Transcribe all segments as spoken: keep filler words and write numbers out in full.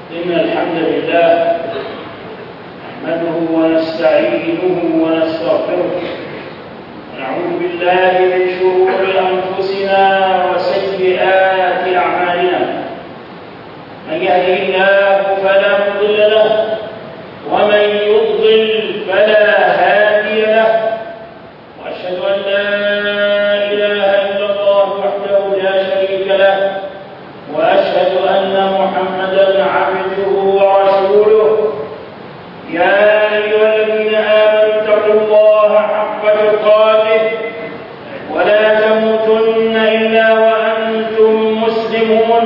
إن الحمد لله نحمده ونستعينه ونستغفره ونعوذ بالله من شرور أنفسنا وسيئات أعمالنا. من يهده الله فلا مضل له ومن يضلل فلا هادي له، وأشهد أن لا إله إلا الله وحده لا شريك له، وأشهد أن محمدا عبده ورسوله. يا أيها الذين آمنوا اتقوا الله حق تقاته ولا تموتن إلا وأنتم مسلمون.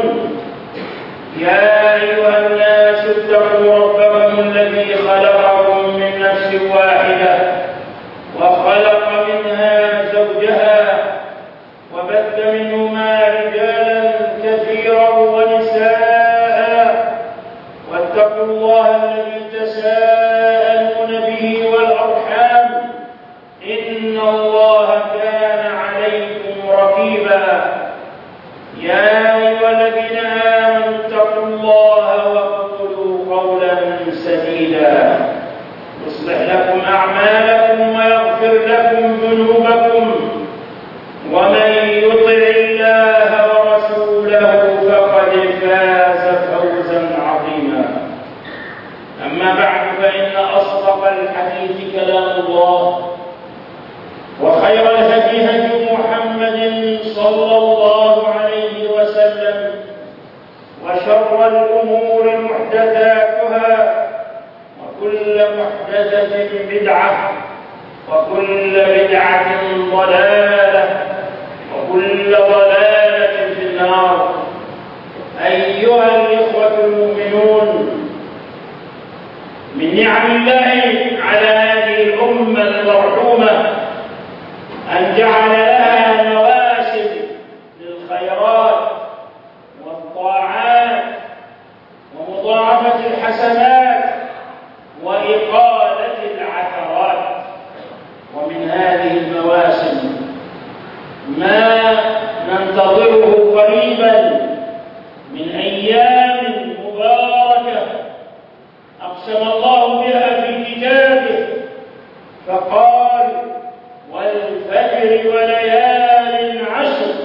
يا أيها الناس اتقوا ربكم الذي خلقكم من نفس واحدة وخلق منها زوجها وبث منهما رجالا كثيرا ونساء، واتقوا الله الذي تساءلون به والأرحام إن الله كان عليكم رقيبا. يا أيها الذين آمنوا اتقوا الله وقولوا قولا سديدا يصلح لكم أعمالكم ويغفر لكم ذنوبكم، ومن يطع الله ورسوله فقد فاز فوزا عظيما. أما بعد، فإن أصدق الحديث كلام الله، وخير الهدي هدي محمد صلى الله عليه وسلم، وشر الأمور محدثاتها، وكل محدثة بدعة، وكل بدعة ضلالة، وكل ضلالة في النار. أيها الإخوة المؤمنون، من نعم الله على هذه الأمة المرحومة أن جعل لها مواسم للخيرات والطاعات ومضاعفة الحسنات وإقالة العثرات. ومن هذه المواسم ما ننتظره قريبا من أيام مباركة أقسم الله بها في كتابه فقال: والفجر وليال عشر.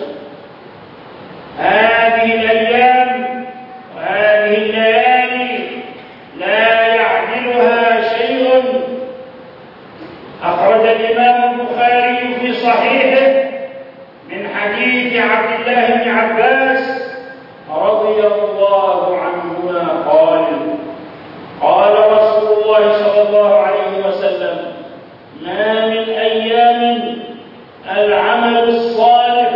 هذه الأيام وهذه الليالي لا يعدلها شيء. أخرج الإمام البخاري في صحيحه من حديث عبد الله بن عباس رضي الله عنهما قال: قال رسول الله صلى الله عليه وسلم: ما من أيام العمل الصالح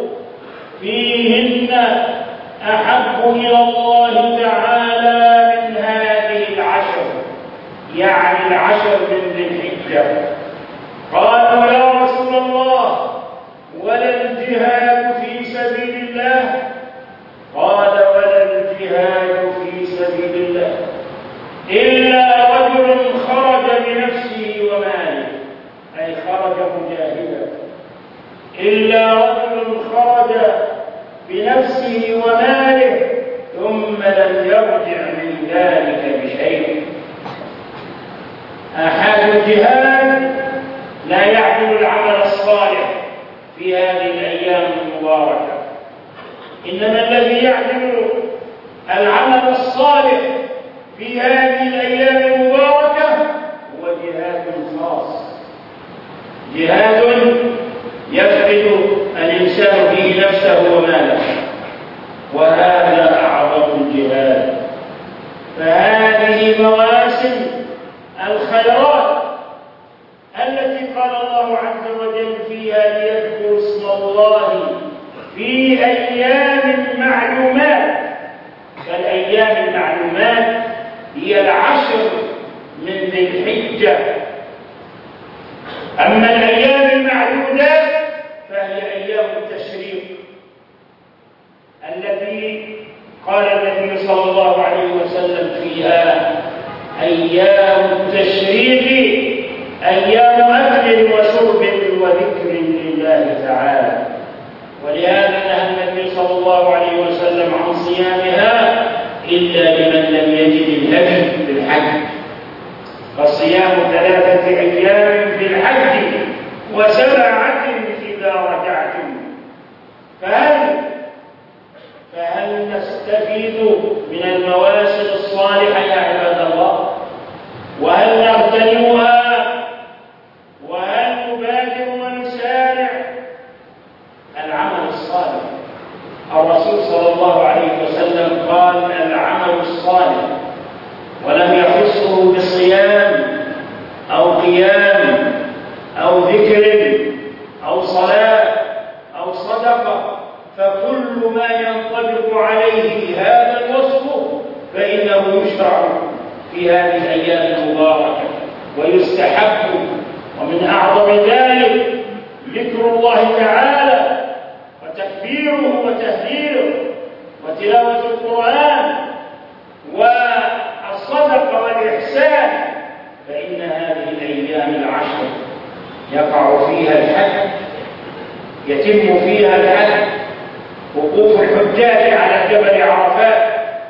فيهن أحب إلى الله تعالى من هذه العشر، يعني العشر من ذي الحجة. قالوا: يا رسول الله، ولا الجهاد في سبيل الله؟ قال: ولا الجهاد في سبيل الله إلا رجل خرج بنفسه وماله، أي خرج مجاهدا، إلا رجل خرج بنفسه وماله ثم لم يرجع من ذلك بشيء. آحاد الجهاد لا يعدل العمل الصالح في هذه الأيام المباركة، إنما الذي يعدل العمل الصالح في هذه الأيام المباركة هو جهاد خاص، جهاد يفقد الإنسان فيه نفسه وماله، وهذا أعظم الجهاد. فهذه مواسم الخيرات التي قال الله عز وجل فيها: ليذكروا اسم الله في أيام معلومات. فالأيام المعلومات هي العشر من ذي الحجة. أما الأيام المعدودات فهي أيام التشريق التي قال النبي صلى الله عليه وسلم فيها: أيام التشريق أيام أكل وشرب وذكر لله تعالى. ولهذا نهى النبي صلى الله عليه وسلم عن صيامها إلا لمن لم يجد الهدي في الحج، فصيام ثلاثة أيام في الحج وسبعة إذا رجعتم. فهل فهل نستفيد من المواسم الصالحة يا عباد الله؟ وهل نغتنمها؟ وهل نبادر ونسارع؟ العمل الصالح، الرسول صلى الله عليه وسلم قال العمل الصالح، ولم يخصه بصيام أو قيام أو ذكر أو صلاة أو صدقة، فكل ما ينطبق عليه هذا الوصف فإنه يشرع في هذه الأيام المباركة ويستحب. ومن أعظم ذلك ذكر الله تعالى وتكبيره وتهليله وتلاوة القرآن والصدقة والإحسان، فإن هذه الأيام العشر يقع فيها الحج، يتم فيها الحج، وقوف الحجاج على جبل عرفات،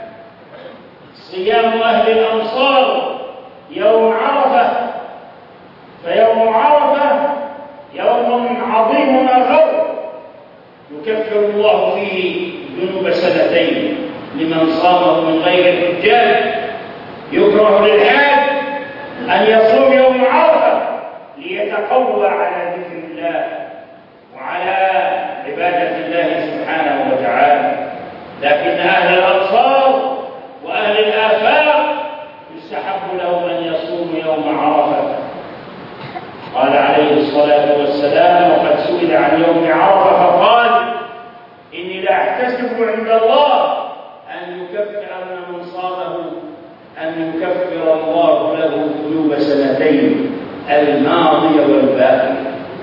صيام أهل الأمصار يوم عرفة، فيوم عرفة يوم عظيم آخر يكفر الله فيه ذنوب سنتين لمن صامه من غير الحجاج. يكره للحاج أن يصوم يوم عرفة ليتقوى على ذكر الله وعلى عبادة الله سبحانه وتعالى، لكن أهل الأبصار وأهل الآفاق يستحب لهم أن يصوموا يوم عرفة. قال عليه الصلاة والسلام وقد سئل عن يوم عرفة فقال إني لأحتسب عند الله أن يكفر من صامه أن يكفر الله له ذنوب سنتين الماضية والباقية.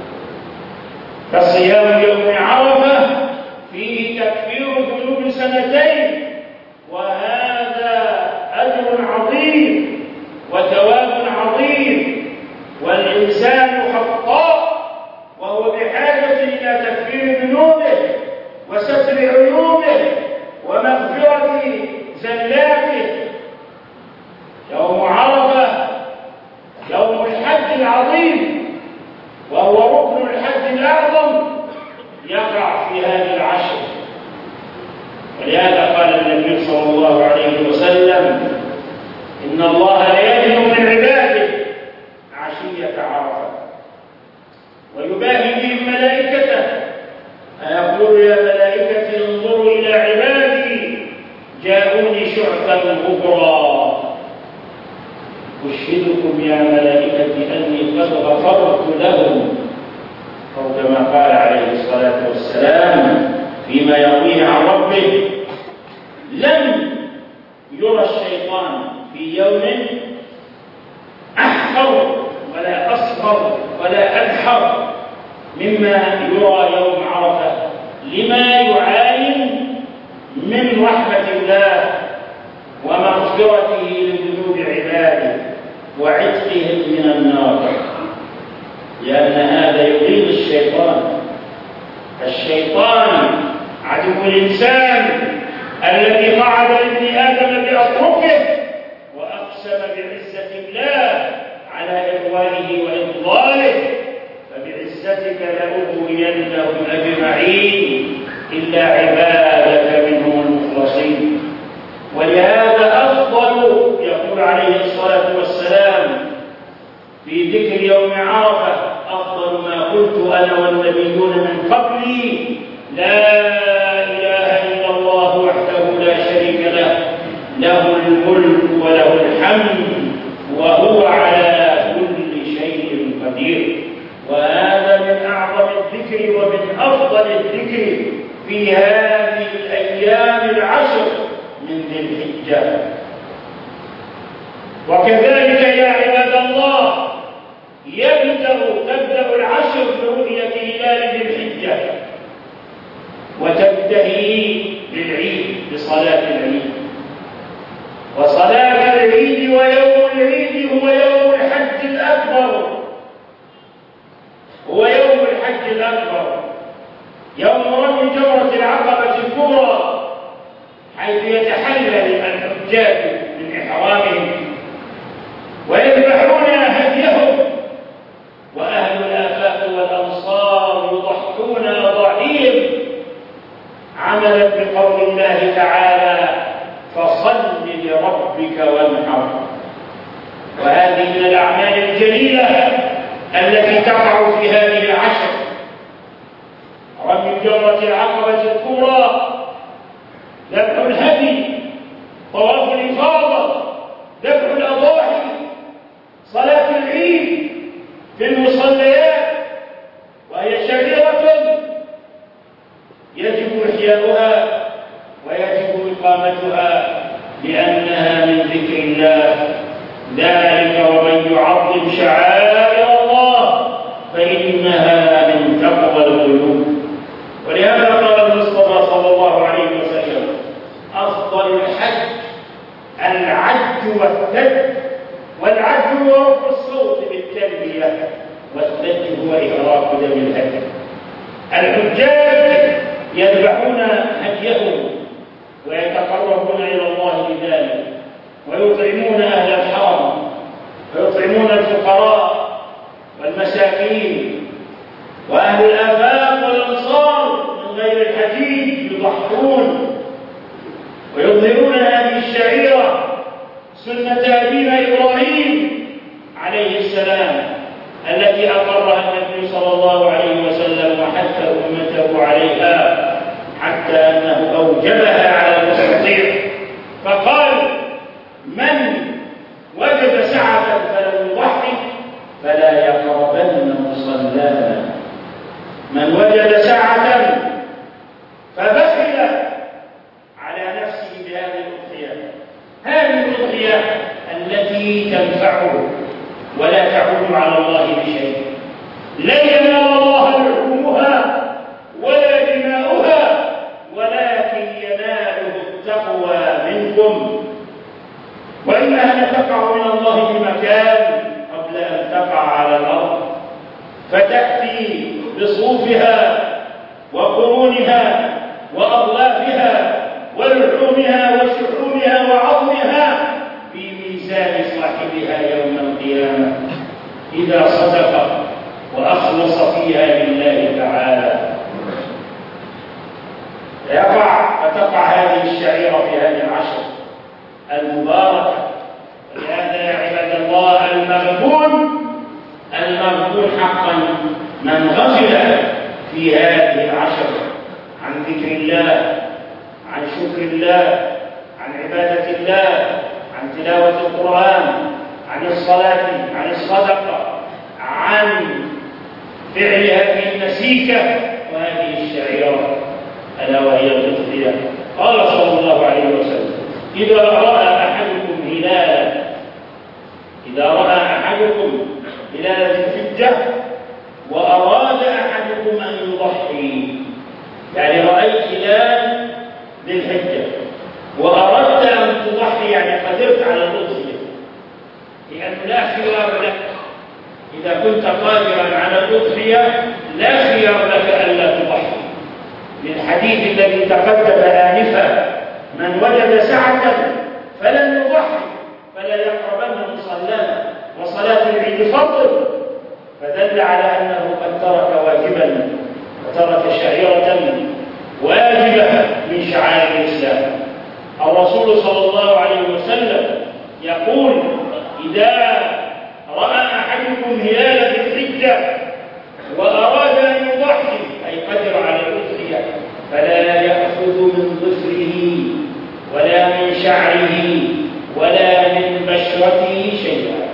فصيام يوم عرفة فيه تكفير ذنوب سنتين، وهذا أجر عظيم وثواب عظيم، والإنسان خطاء وهو بحاجة إلى تكفير ذنوبه وستر عيوبه ومغفرة زلاته. يوم عرفة يوم الحج العظيم وهو ركن الحج الأعظم يقع في هذه العشر، ولهذا قال النبي صلى الله عليه وسلم إن الله لا يدنو من عباده عشية عرفة ويباهي بهم ملائكته فيقول يا ملائكتي انظروا إلى عبادي جاءوني شعثا غبرا أشهدكم يا ملائكتي أني قد غفرت لهم، أو كما قال عليه الصلاة والسلام فيما يرويه عن ربه لم يرى الشيطان في يوم أحقر ولا أصغر ولا أدحر مما يرى يوم عرفة، لما يعاين من رحمة الله ومغفرته لذنوب عباده وعتقهم من النار، لأن هذا يغيظ الشيطان. الشيطان عدو الإنسان الذي قعد لابن آدم بأطرقه وأقسم بعزة الله على إغوائه وإضلاله، فبعزتك لأغوينهم أجمعين إلا عبادك منهم المخلصين. ولهذا أفضل يقول عليه الصلاة والسلام في ذكر يوم عرفة أفضل ما قلت أنا والنبيون من قبلي لا إله إلا الله وحده لا شريك له له الملك وله الحمد وهو على كل شيء قدير. وهذا من أعظم الذكر ومن أفضل الذكر في هذه الأيام العشر من ذي الحجة. وكذلك يا عباد الله يبدأ تبدأ العشر برؤية هلال ذي الحجة وتنتهي بالعيد بصلاة العيد، وصلاة العيد ويوم العيد هو يوم الحج الأكبر، هو يوم الحج الأكبر، يوم رمي جمرة العقبة الكبرى، حيث يتحلل الحجاج من إحرامهم ويذبحون هديهم، وأهل الآفاق والأمصار يضحون أضاحيهم عملا بقول الله تعالى: فصل لربك وانحر. وهذه من الأعمال الجليلة التي تقع في هذه العشر: رمي جمرة العقبة الكبرى، ذبح الهدي، طواف الإفاضة، ذبح الأضاحي، صلاة العيد في المصليات، وهي شعيرة يجب إحياؤها ويجب إقامتها لأنها من ذكر الله. ذلك ومن يعظم شعائر الله فإنها من تقوى القلوب. ولهذا قال المصطفى صلى الله عليه وسلم: أفضل الحج العج والثج، والعج هو رفع الصوت بالتلبية، والثج هو إهراق دم الهدي. الحجاج يذبحون هديهم ويتقربون إلى الله بذلك، ويطعمون أهل الحرم، ويطعمون الفقراء والمساكين وأهل الآفاق والأمصار من غير الحديد، يضحون ويظهرون هذه الشعيرة، سنة أبينا إبراهيم عليه السلام التي أقرها النبي صلى الله عليه وسلم وحث أمته عليها، حتى أنه أوجبها على المستطيع فقال: من وجد سعة فلم يضحي فلا يقربن مصلانا. من وجد سعة فبخل على نفسه بهذه الأضحية، هذه الأضحية التي تنفعه ولا تعود على الله بشيء، لا ينال الله لحومها ولا دماؤها، ولكن يناله التقوى منكم. وإنها لتقع من الله بمكان قبل أن تقع على الأرض، فتأتي بصوفها وقرونها وأضلافها ولحومها وشحومها وعظمها في ميزان صاحبها يوم القيامة إذا صدق وأخلص فيها لله تعالى. يقع فتقع هذه الشعيرة في هذه العشر المباركة. ولهذا يا عباد الله المغبون المغبون حقا من غفل في هذه العشر عن ذكر الله، عن شكر الله، عن عبادة الله، عن تلاوة القرآن، عن الصلاة، عن الصدقة، عن فعل هذه النسيكة وهذه الشعيرة ألا وهي الأضحية. قال صلى الله عليه وسلم: إذا رأى أحدكم هلالا إذا رأى أحدكم هلال ذي الحجة وأراد أحدكم أن يضحي، يعني رأيت هلال ذي الحجة وأردت أن تضحي، يعني قدرت على الأضحية، لأنه لا خيار لك إذا كنت قادرا على الأضحية، لا خيار لك ألا تضحي، للحديث الذي تقدم آنفا: من وجد سعة فلن يضحي فلا يقربن مصلانا، وصلاة العيد فرض، فدل على أنه قد ترك واجبا وترك شعيرة واجبة من شعائر الإسلام. الرسول صلى الله عليه وسلم يقول: إذا رأى أحدكم هلال ذي الحجة وأراد أن يضحي، أي قدر على الأضحية، فلا يأخذ من ظفره ولا من شعره ولا من بشرته شيئا،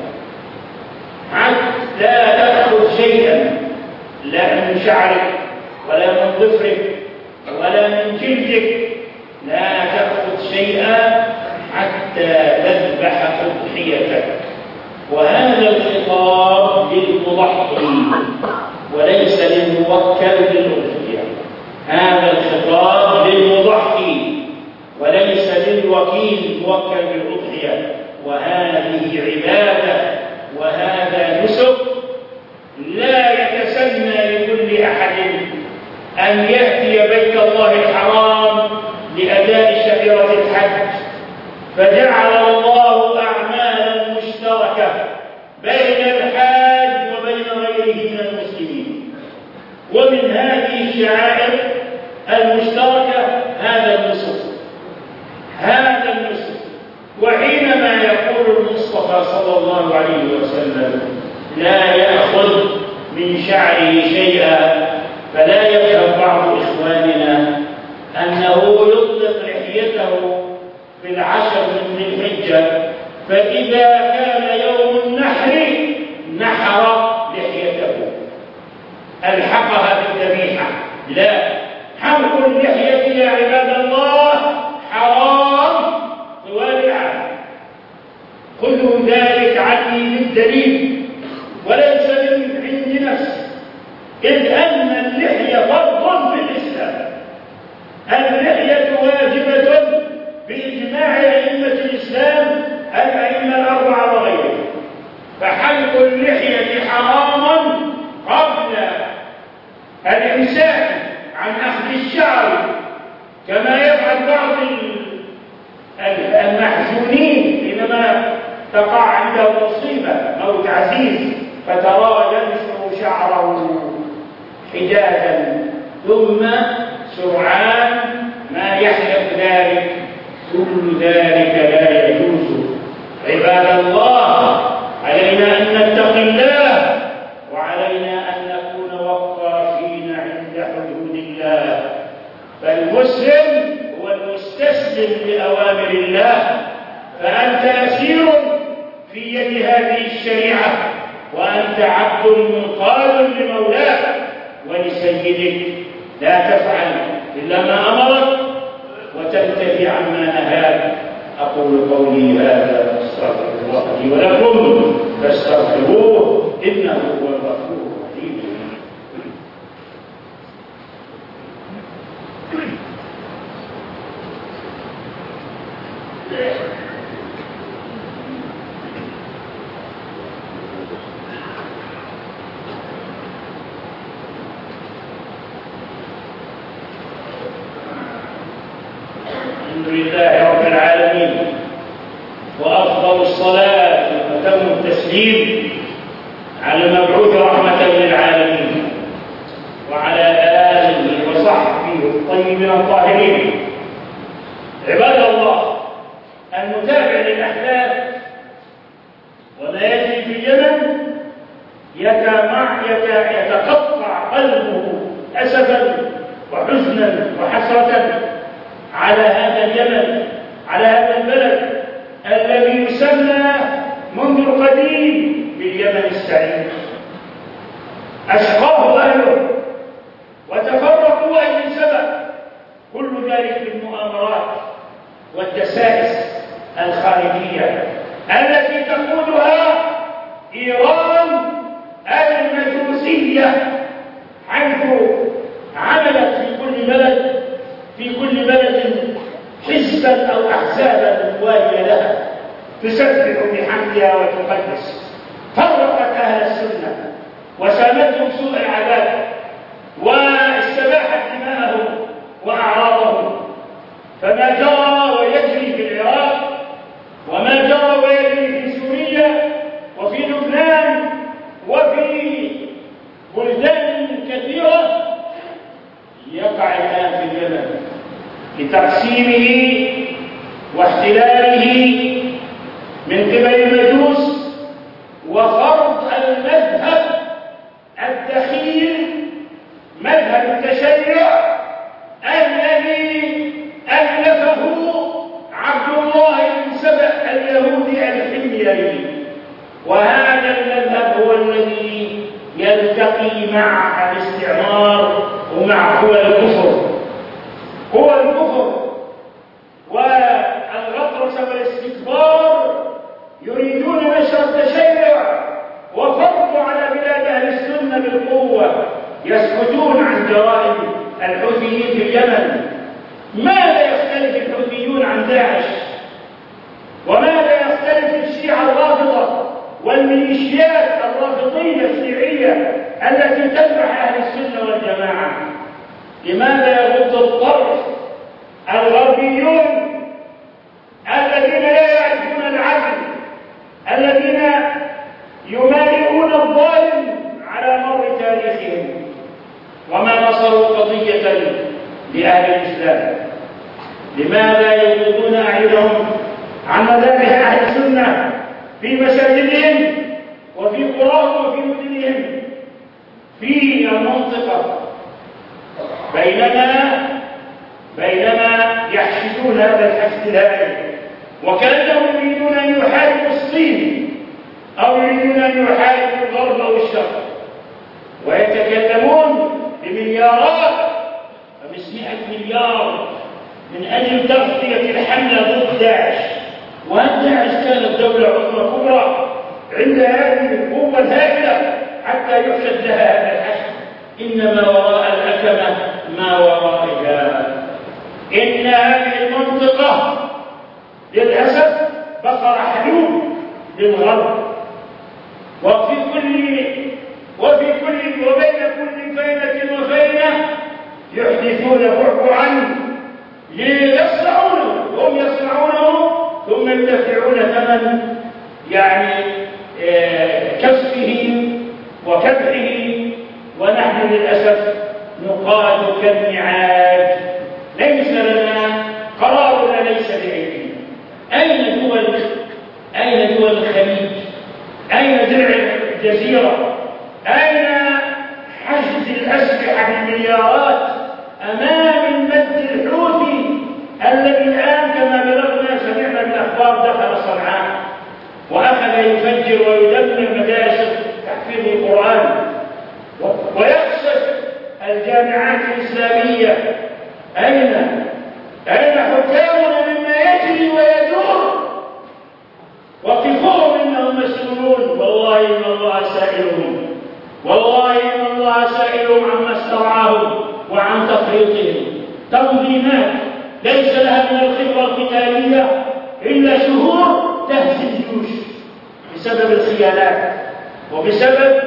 حتى لا تأخذ شيئا، لا من شعرك ولا من ظفرك ولا من جلدك، لا تأخذ شيئا حتى تذبح أضحيتك. وهذا الخطاب للمضحي وليس للموكل بالأضحية، هذا الخطاب للمضحي وليس للوكيل الموكل بالأضحية. وهذه عبادة وهذا نسك لا يتسنى لكل أحد أن يأتي بيت الله الحرام لأداء شعيرة الحج فجعل الله أعمالا مشتركة بين الحاج وبين غيره من المسلمين. ومن هذه الشعائر المشتركة هذا النسك هذا النسك وحينما يقول المصطفى صلى الله عليه وسلم لا يأخذ من شعره شيئا، فلا يفهم بعض إخواننا أنه يطلق لحيته في العشر من ذي الحجة، فإذا كان يوم النحر نحر لحيته ألحقها بالذبيحة. لا، حلق اللحية يا عباد الله حرام طوال العام. خذوا ذلك عني بالدليل وليس من عند نفسي، إذ أن اللحية فرض في الإسلام. اللحية واجبة بإجماع أئمة الإسلام الأئمة الأربعة وغيرهم، فحلق اللحية حراما قبل الإمساك عن أخذ الشعر كما يفعل بعض المحزونين حينما تقع عنده مصيبة موت عزيز فتراه ينشر شعره حجازا ثم سرعان ما يحلق ذلك. كل ذلك لا يجوز. عباد الله، علينا أن نتقي الله وعلينا أن نكون وقافين عند حدود الله. فالمسلم هو المستسلم لأوامر الله، فأنت أسير في يد هذه الشريعة وأنت عبد منقاد لمولاك ولسيدك. لا تفعل إلا ما أمرك وتنتهي عما نهاك. أقول قولي هذا أستغفر الله لي ولكم فاستغفروه إنه هو الغفور الرحيم. الحمد لله رب العالمين، وأفضل الصلاة وأتم التسليم على المبعوث رحمة للعالمين وعلى آله وصحبه الطيبين الطاهرين. عباد الله، المتابع للأحداث وما يجري في اليمن يتقطع قلبه أسفا وحزنا وحسرة على هذا اليمن، على هذا البلد الذي يسمى منذ القديم باليمن السعيد. أشقاه أهله وتفرقوا أي سبب، كل ذلك بالمؤامرات والدسائس الخارجية التي تقودها إيران المجوسية، حيث عملت في كل بلد في كل بلد حزبا أو أحزابا موالية لها تسبح بحمدها وتقدس. فرقت أهل السنة وسامتهم سوء العذاب واستباحت دماءهم وأعراضهم. فما جرى ويجري في العراق وما جرى ويجري في سوريا وفي لبنان وفي بلدان كثيرة يقع الآن في اليمن لتقسيمه واحتلاله من قبل المجوس وفرض المذهب الدخيل، مذهب التشيع الذي ألفه عبد الله بن سبأ اليهودي الحميري. وهذا المذهب هو الذي يلتقي مع الاستعمار ومع قوى الكفر قوى الكفر والغطرسة والاستكبار. يريدون نشر التشيع وفرض على بلاد أهل السنة بالقوة، يسكتون عن جرائم الحوثيين في اليمن. ماذا يختلف الحوثيون عن داعش؟ وماذا يختلف الشيعة الرافضة والميليشيات الرافضية الشيعية التي تذبح أهل السنة والجماعة؟ لماذا يغض الطرف الغربيون الذين عن مذابح أهل السنة في مساجدهم وفي قراهم وفي مدنهم في المنطقة، بينما بينما يحشدون هذا الحشد الهائل وكأنهم يريدون أن يحاربوا الصين أو يريدون أن يحاربوا الغرب أو الشرق، ويتكلمون بمليارات خمسمائة مليار من أجل تغطية الحملة ضد داعش. وأن داعش كانت دولة عظمى كبرى عند هذه القوة الهائلة حتى يحشد لها هذا الحشد. إنما وراء الأكمة ما ورائها. إن هذه المنطقة للأسف بقر حلوب للغرب، وفي كل وفي كل وبين كل فينة وفينة يحدثون بعبعا ليصنعونه، هم يصنعونه ثم يدفعون ثمن يعني كسبه وكبحه، ونحن للأسف نقاد كالنعاج. ليس لنا قرارنا، ليس بأيدينا. أين دول أين دول الخليج؟ أين درع الجزيرة؟ أين حشد الأسلحة بالمليارات أمام المد الحوثي الذي الآن كما بلغنا سمعنا بالأخبار دخل صنعاء وأخذ يفجر ويدمر مدارس تحفيظ القرآن ويقصف الجامعات الإسلامية؟ أين أين حكامنا مما يجري ويدور؟ وقفوهم إنهم مسؤولون، والله إن الله سائلهم، والله إن الله سائلهم عما استرعاهم وعن تفريطهم. تنظيمات ليس لها من الخبرة القتالية إلا شهور تهزم الجيوش بسبب الخيانات وبسبب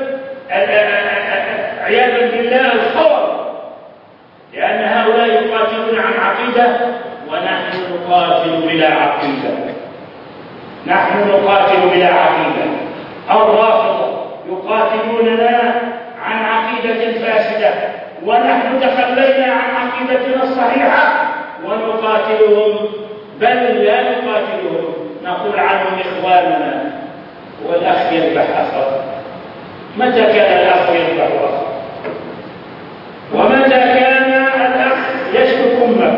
عياذا بالله الخور، لأن هؤلاء يقاتلون عن عقيدة ونحن نقاتل بلا عقيدة. نحن نقاتل بلا عقيدة. الرافضة يقاتلوننا عن عقيدة فاسدة، ونحن تخلينا عن عقيدتنا الصحيحة ونقاتلهم، بل لا نقاتلهم، نقول عنهم إخواننا. والأخ يذبح أخاه. متى كان الأخ يذبح أخاه؟ ومتى كان الأخ يشتك أمك؟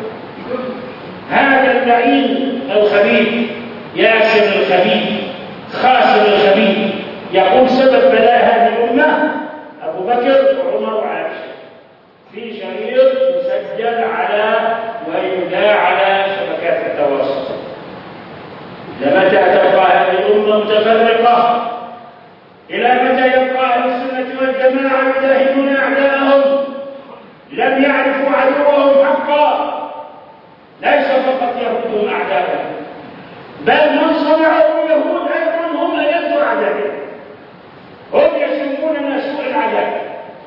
هذا اللعين الخبيث ياسر الخبيث خاسر الخبيث يقول سبب بلاء هذه الأمة أبو بكر وعمر وعائشة، في شريط مسجل على ويذاع على شبكات التواصل. لمتى تبقى هذه الأمة متفرقة؟ إلى متى يبقى أهل السنة والجماعة يجاهدون أعداءهم؟ لم يعرفوا عدوهم حقا، ليس فقط يهودهم أعداءهم، بل من صنعهم يهود أيضا هم ألد أعدائهم. هم يسموننا سوء العداء.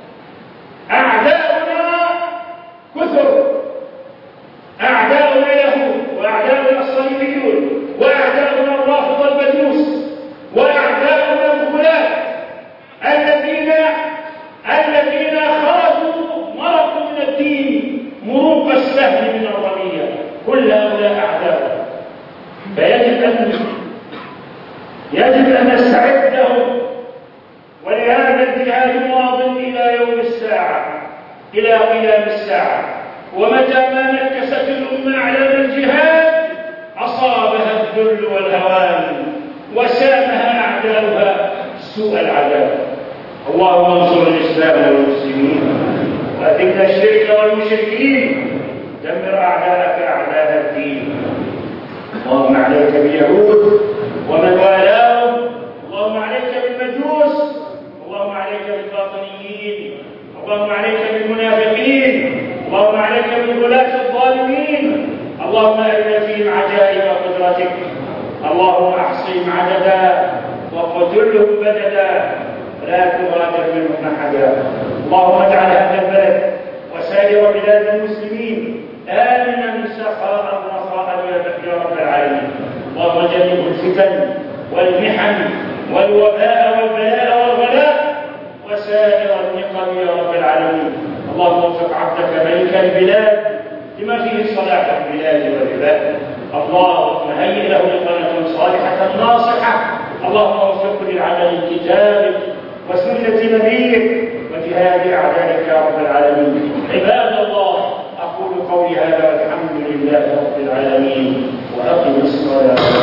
أعداؤنا كثر، أعداؤنا يهود، وأعداؤنا الصليبيون، وأعداؤنا الرافضة البدوس، وأعداؤنا الغلاة الذين الذين خرجوا مرقوا من الدين مروق السهم من الرمية. كل هؤلاء أعداؤنا، فيجب أن يجب أن نستعد لهم. ولهذا الجهاد ماض إلى يوم الساعة، إلى قيام الساعة. ومتى ما نكست الأمة أعلام الجهاد أصابها الذل والهوان وسامها أعداؤها سوء العذاب. اللهم انصر الإسلام والمسلمين وأذل الشرك والمشركين، دمر أعداءك أعداء الدين. اللهم عليك باليهود ومن والاهم، اللهم عليك بالمجوس، اللهم عليك بالباطنيين، اللهم عليك بالمنافقين، اللهم عليك بالغلاة الظالمين. اللهم أرنا فيهم عجائب قدرتك، اللهم احصهم عددا وقتلهم بددا ولا تغادر منهم أحدا. اللهم اجعل هذا البلد وسائر بلاد المسلمين آمنا سخاء رخاء يا رب العالمين. اللهم جنبه الفتن والمحن والوباء والبلاء والغلاء وسائر النقم يا رب العالمين. اللهم وفق عبدك ملك البلاد لما فيه صلاح البلاد والعباد. اللهم هيئ له بطانة صالحة ناصحة. اللهم وفقه للعمل بكتابك وسنة نبيك وجهاد أعدائك يا رب العالمين. عباد الله، أقول قولي هذا والحمد لله رب العالمين، وأقم الصلاة.